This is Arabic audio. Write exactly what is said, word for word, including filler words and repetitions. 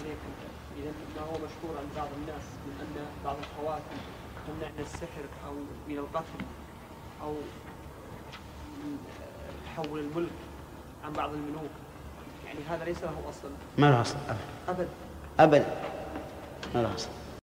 عليكم، إذا ما هو مشهور عند بعض الناس من أن بعض الخواتم تمنع من السحر أو من القتل أو تحول الملك عن بعض الملوك، يعني هذا ليس له أصل. ما له أصل أبد أبد ما له أصل.